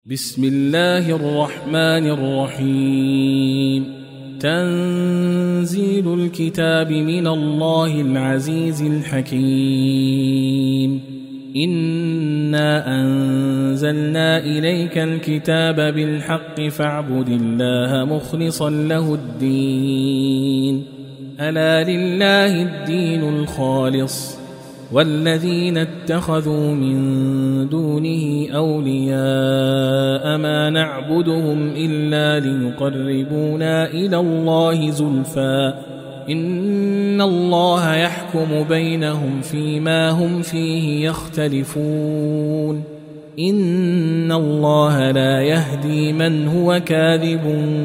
بسم الله الرحمن الرحيم. تنزيل الكتاب من الله العزيز الحكيم. إنا أنزلنا إليك الكتاب بالحق فاعبد الله مخلصا له الدين. ألا لله الدين الخالص والذين اتخذوا من دونه أولياء ما نعبدهم إلا ليقربونا إلى الله زلفى إن الله يحكم بينهم فيما هم فيه يختلفون. إن الله لا يهدي من هو كاذب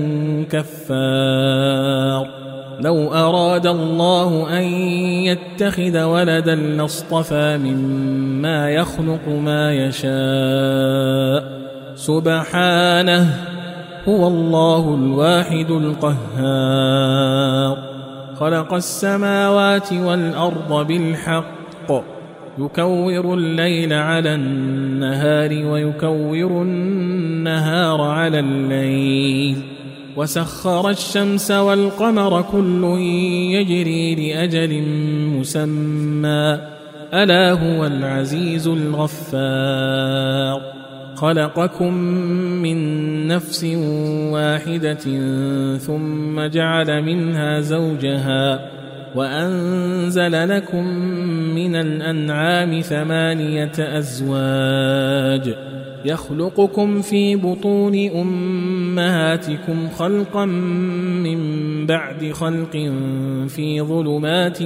كفار. لو أراد الله أن يتخذ ولدا لاصطفى مما يخلق ما يشاء سبحانه هو الله الواحد القهار. خلق السماوات والأرض بالحق يكور الليل على النهار ويكور النهار على الليل وسخر الشمس والقمر كل يجري لأجل مسمى ألا هو العزيز الغفار. خلقكم من نفس واحدة ثم جعل منها زوجها وأنزل لكم من الأنعام 8 أزواج يخلقكم في بطون أمهاتكم خلقا من بعد خلق في ظلمات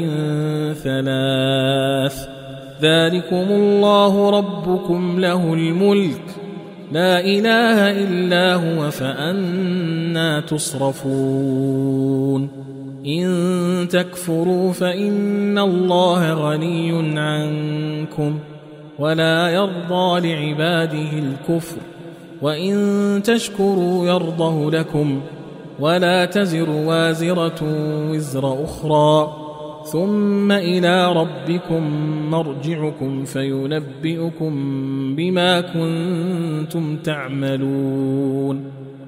3 ذلكم الله ربكم له الملك لا إله إلا هو فأنى تصرفون. إن تكفروا فإن الله غني عنكم ولا يرضى لعباده الكفر وإن تشكروا يرضه لكم ولا تزر وازرة وزر أخرى ثم إلى ربكم مرجعكم فينبئكم بما كنتم تعملون.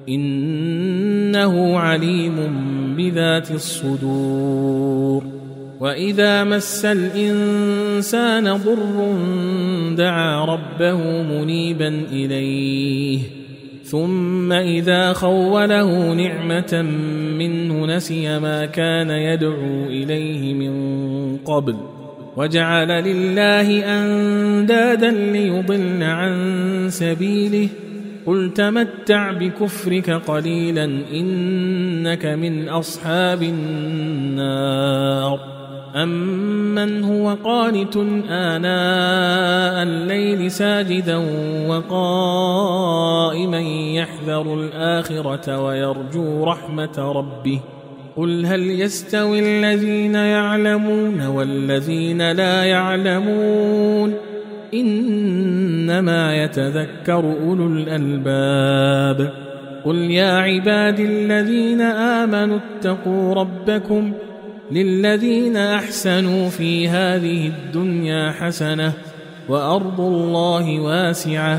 إنه عليم بذات الصدور. وإذا مس الإنسان ضر دعا ربه منيبا إليه ثم إذا خوله نعمة منه نسي ما كان يدعو إليه من قبل وجعل لله أندادا ليضل عن سبيله قل تمتع بكفرك قليلا إنك من أصحاب النار. أمن هو قانت آناء الليل ساجدا وقائما يحذر الآخرة ويرجو رحمة ربه قل هل يستوي الذين يعلمون والذين لا يعلمون إنما يتذكر أولو الألباب. قل يا عبادي الذين آمنوا اتقوا ربكم للذين أحسنوا في هذه الدنيا حسنة وأرض الله واسعة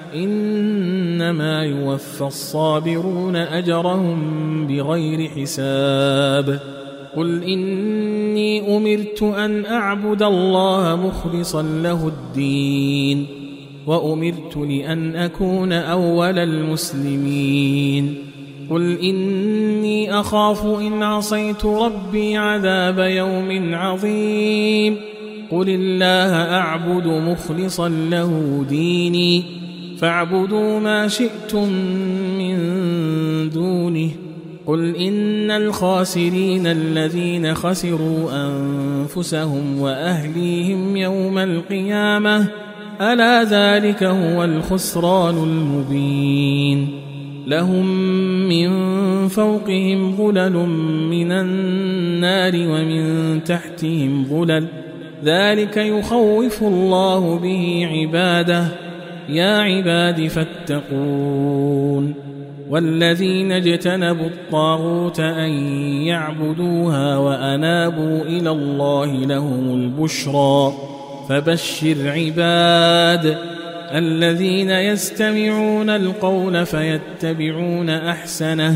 إنما يوفى الصابرون أجرهم بغير حساب. قل إني أمرت أن أعبد الله مخلصا له الدين وأمرت لأن أكون أول المسلمين. قل إني أخاف إن عصيت ربي عذاب يوم عظيم. قل الله أعبد مخلصا له ديني فاعبدوا ما شئتم من دونه. قل إن الخاسرين الذين خسروا أنفسهم وأهليهم يوم القيامة ألا ذلك هو الخسران المبين. لهم من فوقهم ظلل من النار ومن تحتهم ظلل ذلك يخوف الله به عباده يا عباد فاتقون. والذين اجتنبوا الطاغوت أن يعبدوها وأنابوا إلى الله لهم البشرى فبشر عباد الذين يستمعون القول فيتبعون أحسنه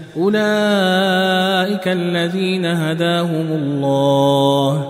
أولئك الذين هداهم الله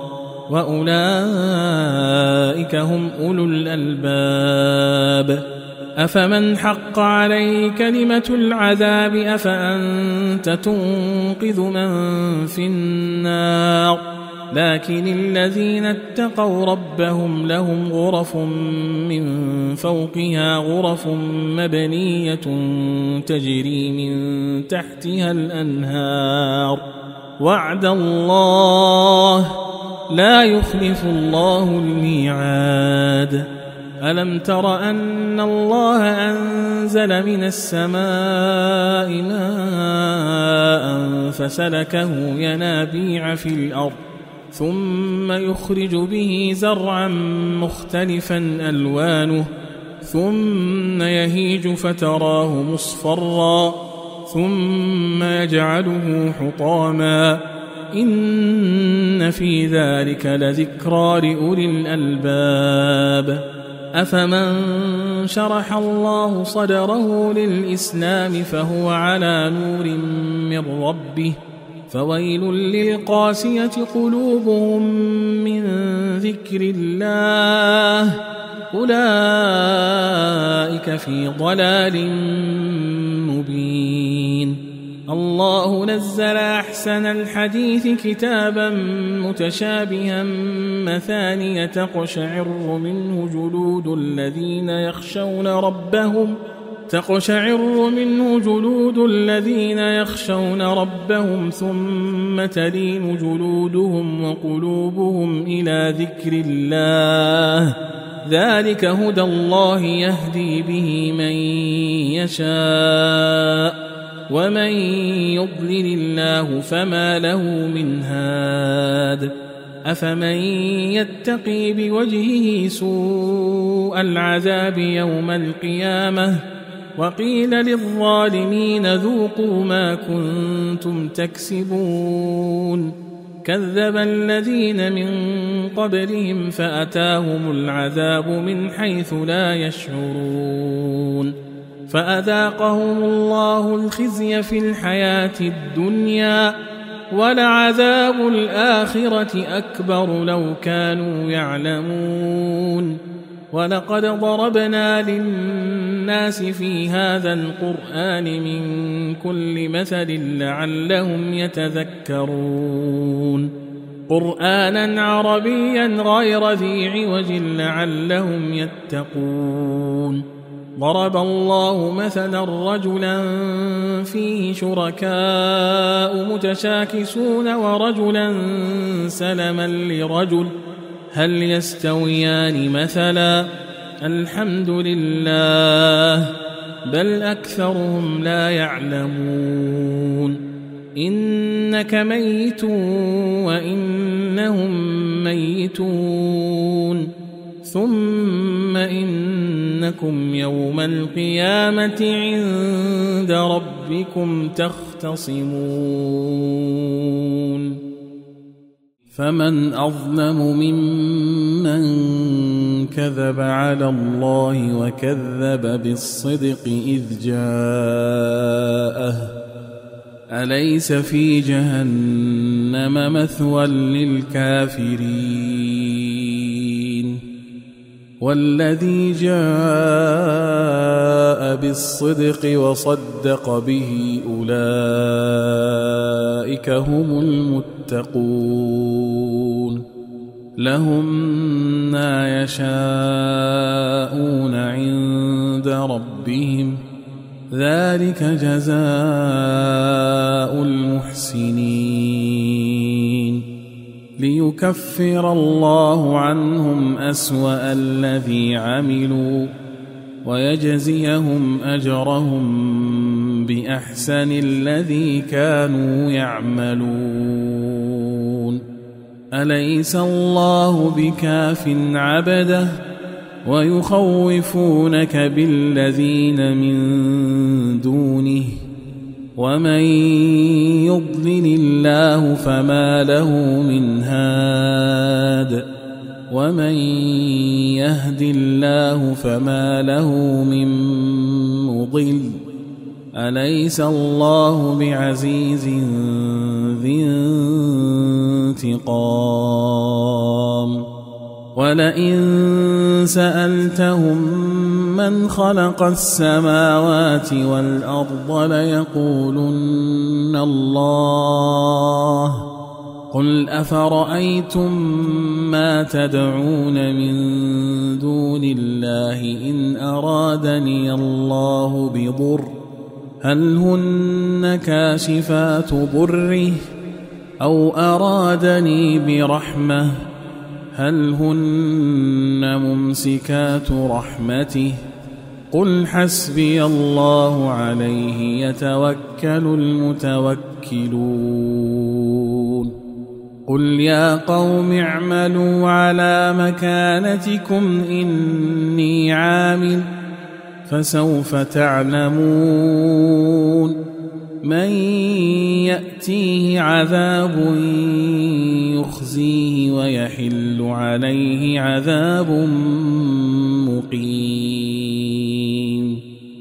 وأولئك هم أولو الألباب أفمن حق عليه كلمة العذاب أفأنت تنقذ من في النار لكن الذين اتقوا ربهم لهم غرف من فوقها غرف مبنية تجري من تحتها الأنهار وعد الله لا يخلف الله الميعاد ألم تر أن الله أنزل من السماء ماء فسلكه ينابيع في الأرض ثم يخرج به زرعا مختلفا ألوانه ثم يهيج فتراه مصفرا ثم يجعله حطاما إن في ذلك لذكرى لأولي الألباب أفمن شرح الله صدره للإسلام فهو على نور من ربه فويل للقاسية قلوبهم من ذكر الله أولئك في ضلال مبين الله نزل أحسن الحديث كتابا متشابها مثانية تقشعر منه جلود الذين يخشون ربهم ثم تلين جلودهم وقلوبهم إلى ذكر الله ذلك هدى الله يهدي به من يشاء ومن يضلل الله فما له من هاد أفمن يتقي بوجهه سوء العذاب يوم القيامة وقيل للظالمين ذوقوا ما كنتم تكسبون كذب الذين من قبلهم فأتاهم العذاب من حيث لا يشعرون فأذاقهم الله الخزي في الحياة الدنيا ولعذاب الآخرة أكبر لو كانوا يعلمون ولقد ضربنا للناس في هذا القرآن من كل مثل لعلهم يتذكرون قرآنا عربيا غير ذي عوج لعلهم يتقون ضرب الله مثلا رجلا فيه شركاء متشاكسون ورجلا سلما لرجل هل يستويان مثلا الحمد لله بل أكثرهم لا يعلمون إنك ميت وإنهم ميتون ثم إنكم يوم القيامة عند ربكم تختصمون فمن أظلم ممن كذب على الله وكذب بالصدق إذ جاءه أليس في جهنم مثوى للكافرين والذي جاء بالصدق وصدق به أولئك هم المتقون لهم ما يشاءون عند ربهم ذلك جزاء المحسنين ليكفر الله عنهم أسوأ الذي عملوا ويجزيهم أجرهم بأحسن الذي كانوا يعملون أليس الله بكاف عبده ويخوفونك بالذين من دونه ومن يضلل الله فما له من هاد ومن يهد الله فما له من مضل أليس الله بعزيز ذي انتقام ولئن سألتهم من خلق السماوات والأرض ليقولن الله قل أفرأيتم ما تدعون من دون الله إن أرادني الله بضر هل هن كاشفات ضره أو أرادني برحمة هل هن ممسكات رحمته قل حسبي الله عليه يتوكل المتوكلون قل يا قوم اعملوا على مكانتكم إني عامل فسوف تعلمون من يأتيه عذاب يخزيه ويحل عليه عذاب مقيم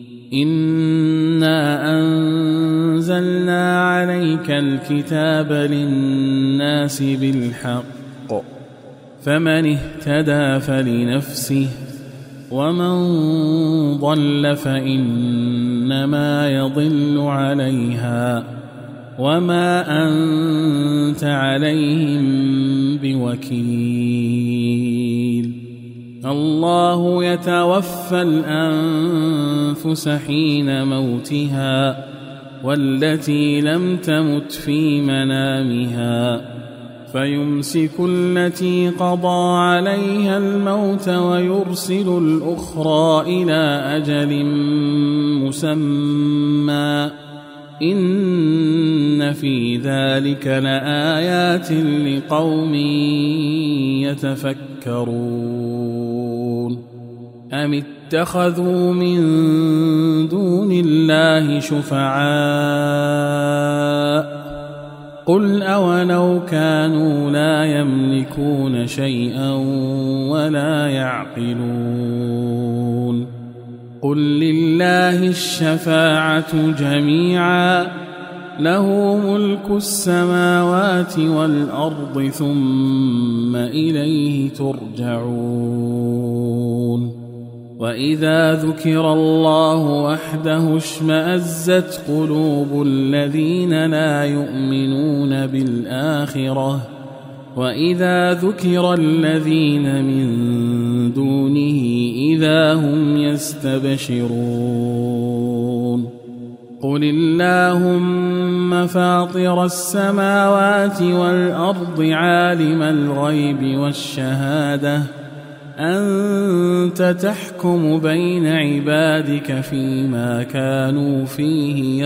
إنا أنزلنا عليك الكتاب للناس بالحق فمن اهتدى فلنفسه ومن ضل فإنما يضل عليها وما أنت عليهم بوكيل الله يتوفى الأنفس حين موتها والتي لم تمت في منامها فيمسك التي قضى عليها الموت ويرسل الأخرى إلى أجل مسمى إن في ذلك لآيات لقوم يتفكرون أم اتخذوا من دون الله شفعاء قل أولو كانوا لا يملكون شيئا ولا يعقلون قل لله الشفاعة جميعا له ملك السماوات والأرض ثم إليه ترجعون وإذا ذكر الله وحده اشمأزت قلوب الذين لا يؤمنون بالآخرة وإذا ذكر الذين من دونه إذا هم يستبشرون قل اللهم فاطر السماوات والأرض عالم الغيب والشهادة أنت تحكم بين عبادك فيما كانوا فيه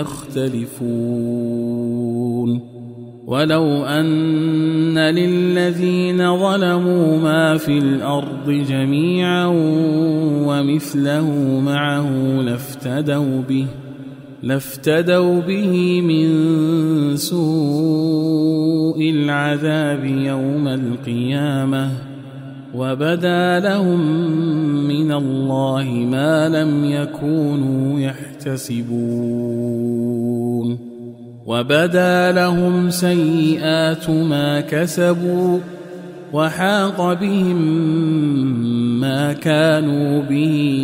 يختلفون ولو أن للذين ظلموا ما في الأرض جميعا ومثله معه لافتدوا به من سوء العذاب يوم القيامة وبدا لهم من الله ما لم يكونوا يحتسبون وبدا لهم سيئات ما كسبوا وحاق بهم ما كانوا به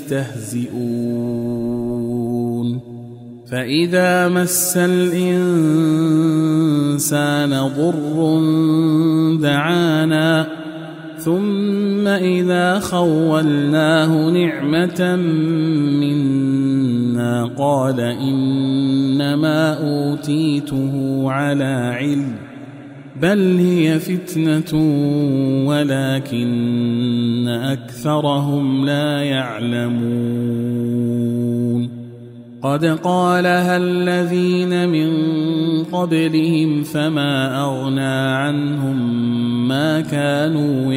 يستهزئون فإذا مس الإنسان ضر دعانا ثم إذا خولناه نعمة منا قال إنما أوتيته على علم بل هي فتنة ولكن أكثرهم لا يعلمون قد قالها الذين من قبلهم فما أغنى عنهم ما كانوا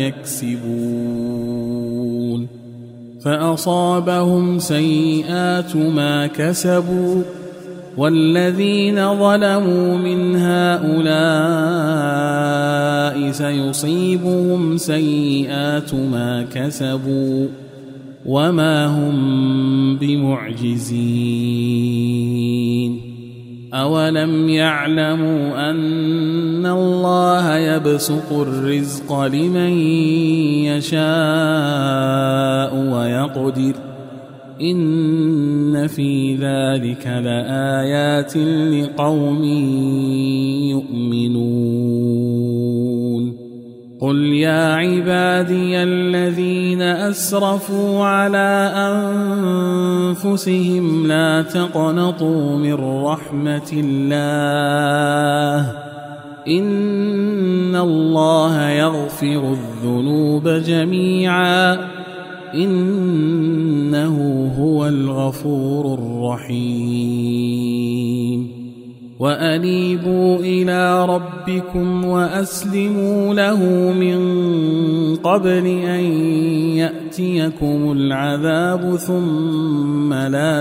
يكسبون فأصابهم سيئات ما كسبوا والذين ظلموا من هؤلاء سيصيبهم سيئات ما كسبوا وما هم بمعجزين أولم يعلموا أن الله يبسط الرزق لمن يشاء ويقدر إن في ذلك لآيات لقوم يؤمنون قل يا عبادي الذين أسرفوا على أنفسهم لا تقنطوا من رحمة الله إن الله يغفر الذنوب جميعا إنه هو الغفور الرحيم وأنيبوا إلى ربكم وأسلموا له من قبل أن يأتيكم العذاب ثم لا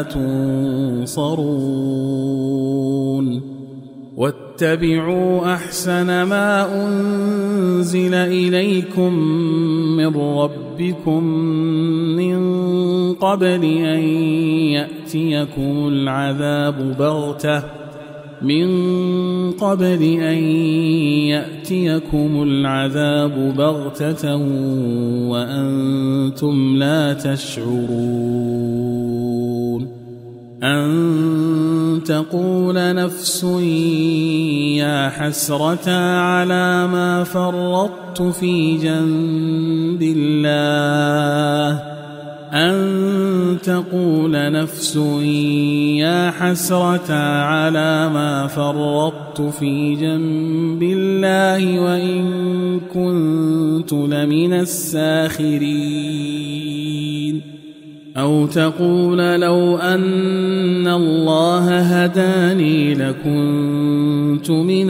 تنصرون واتبعوا أحسن ما أنزل إليكم من ربكم من قبل أن يأتيكم العذاب بغتة وأنتم لا تشعرون أن تقول نفس يا حسرة على ما فرطت في جنب الله أن تقول نفس يا حسرة على ما فرطت في جنب الله وإن كنت لمن الساخرين أو تقول لو أن الله هداني لكنت من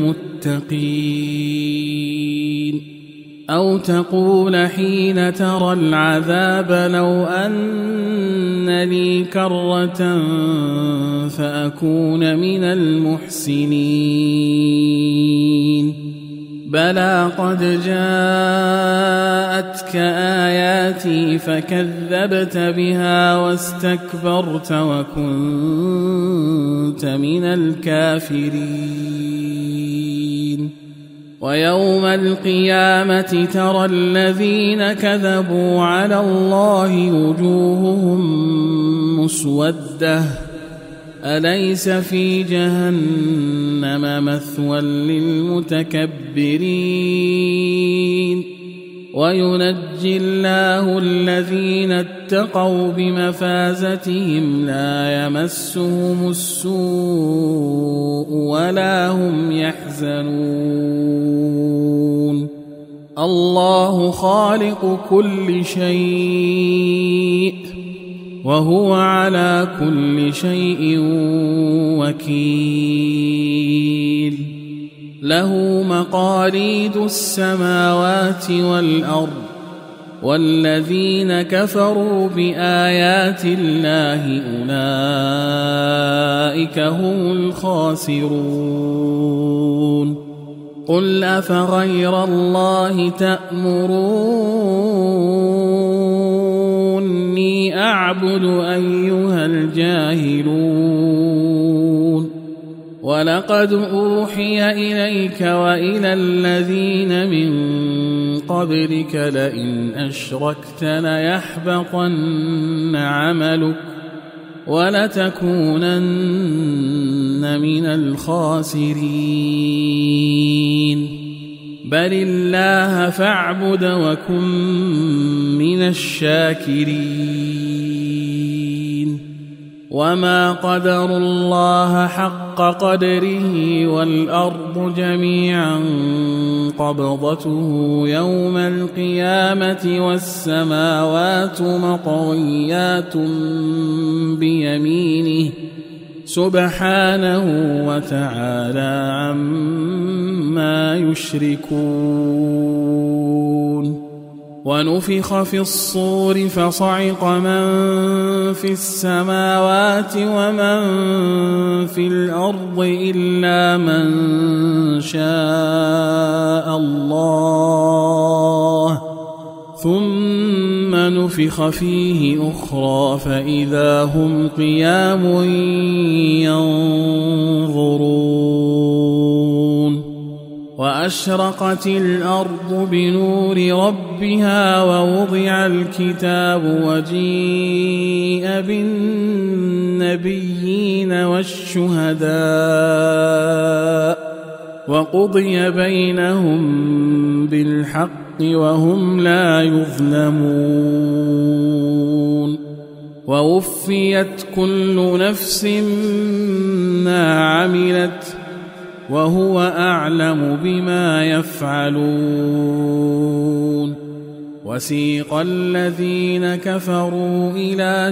المتقين أو تقول حين ترى العذاب لو أن لي كرة فأكون من المحسنين بلى قد جاءتك آياتي فكذبت بها واستكبرت وكنت من الكافرين ويوم القيامة ترى الذين كذبوا على الله وجوههم مسودة أليس في جهنم مثوى للمتكبرين وينجي الله الذين اتقوا بمفازتهم لا يمسهم السوء ولا هم يحزنون الله خالق كل شيء وهو على كل شيء وكيل له مقاليد السماوات والأرض والذين كفروا بآيات الله أولئك هم الخاسرون قل أفغير الله تأمروني أعبد أيها الجاهلون ولقد أوحي إليك وإلى الذين من قبلك لئن أشركت ليحبطن عملك ولتكونن من الخاسرين بل الله فاعبد وكن من الشاكرين وما قدروا الله حق قدره والأرض جميعا قبضته يوم القيامة والسماوات مطويات بيمينه سبحانه وتعالى عما يشركون ونفخ في الصور فصعق من في السماوات ومن في الأرض إلا من شاء الله ثم نفخ فيه أخرى فإذا هم قيام ينظرون وأشرقت الأرض بنور ربها ووضع الكتاب وجيء بالنبيين والشهداء وقضي بينهم بالحق وهم لا يظلمون ووفيت كل نفس ما عملت وهو أعلم بما يفعلون وسيق الذين كفروا إلى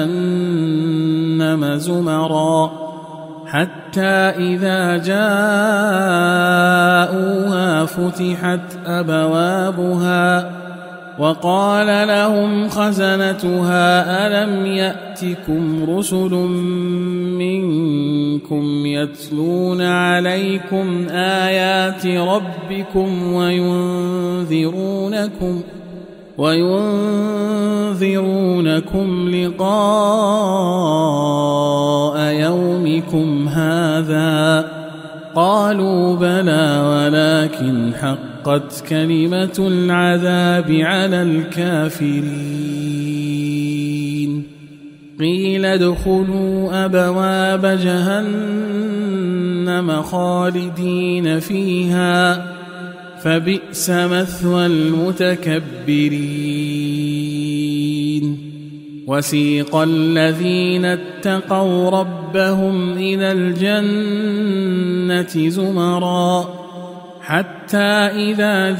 جهنم زمرا حتى إذا جاءوها فتحت أبوابها وقال لهم خزنتها ألم يأتكم رسل منكم يتلون عليكم آيات ربكم وينذرونكم لقاء يومكم هذا قالوا بلى ولكن حقت كلمة العذاب على الكافرين قيل ادخلوا أبواب جهنم خالدين فيها فبئس مثوى المتكبرين وسيق الذين اتقوا ربهم إلى الجنة زمرا حتى إذا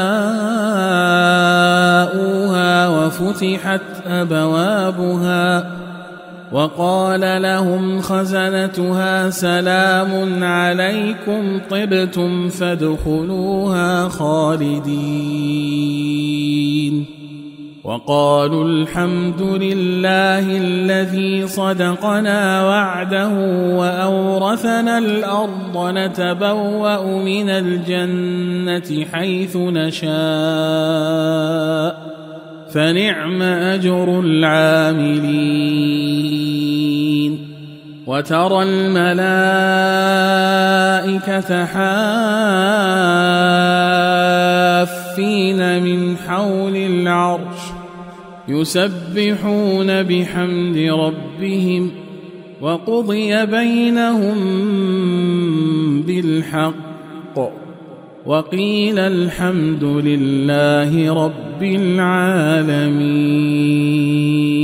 جاءوها وفتحت أبوابها وقال لهم خزنتها سلام عليكم طبتم فادخلوها خالدين وقالوا الحمد لله الذي صدقنا وعده وأورثنا الأرض نتبوأ من الجنة حيث نشاء فنعم أجر العاملين وترى الملائكة حافين من حول العرش يسبحون بحمد ربهم وقضي بينهم بالحق وقيل الحمد لله رب العالمين.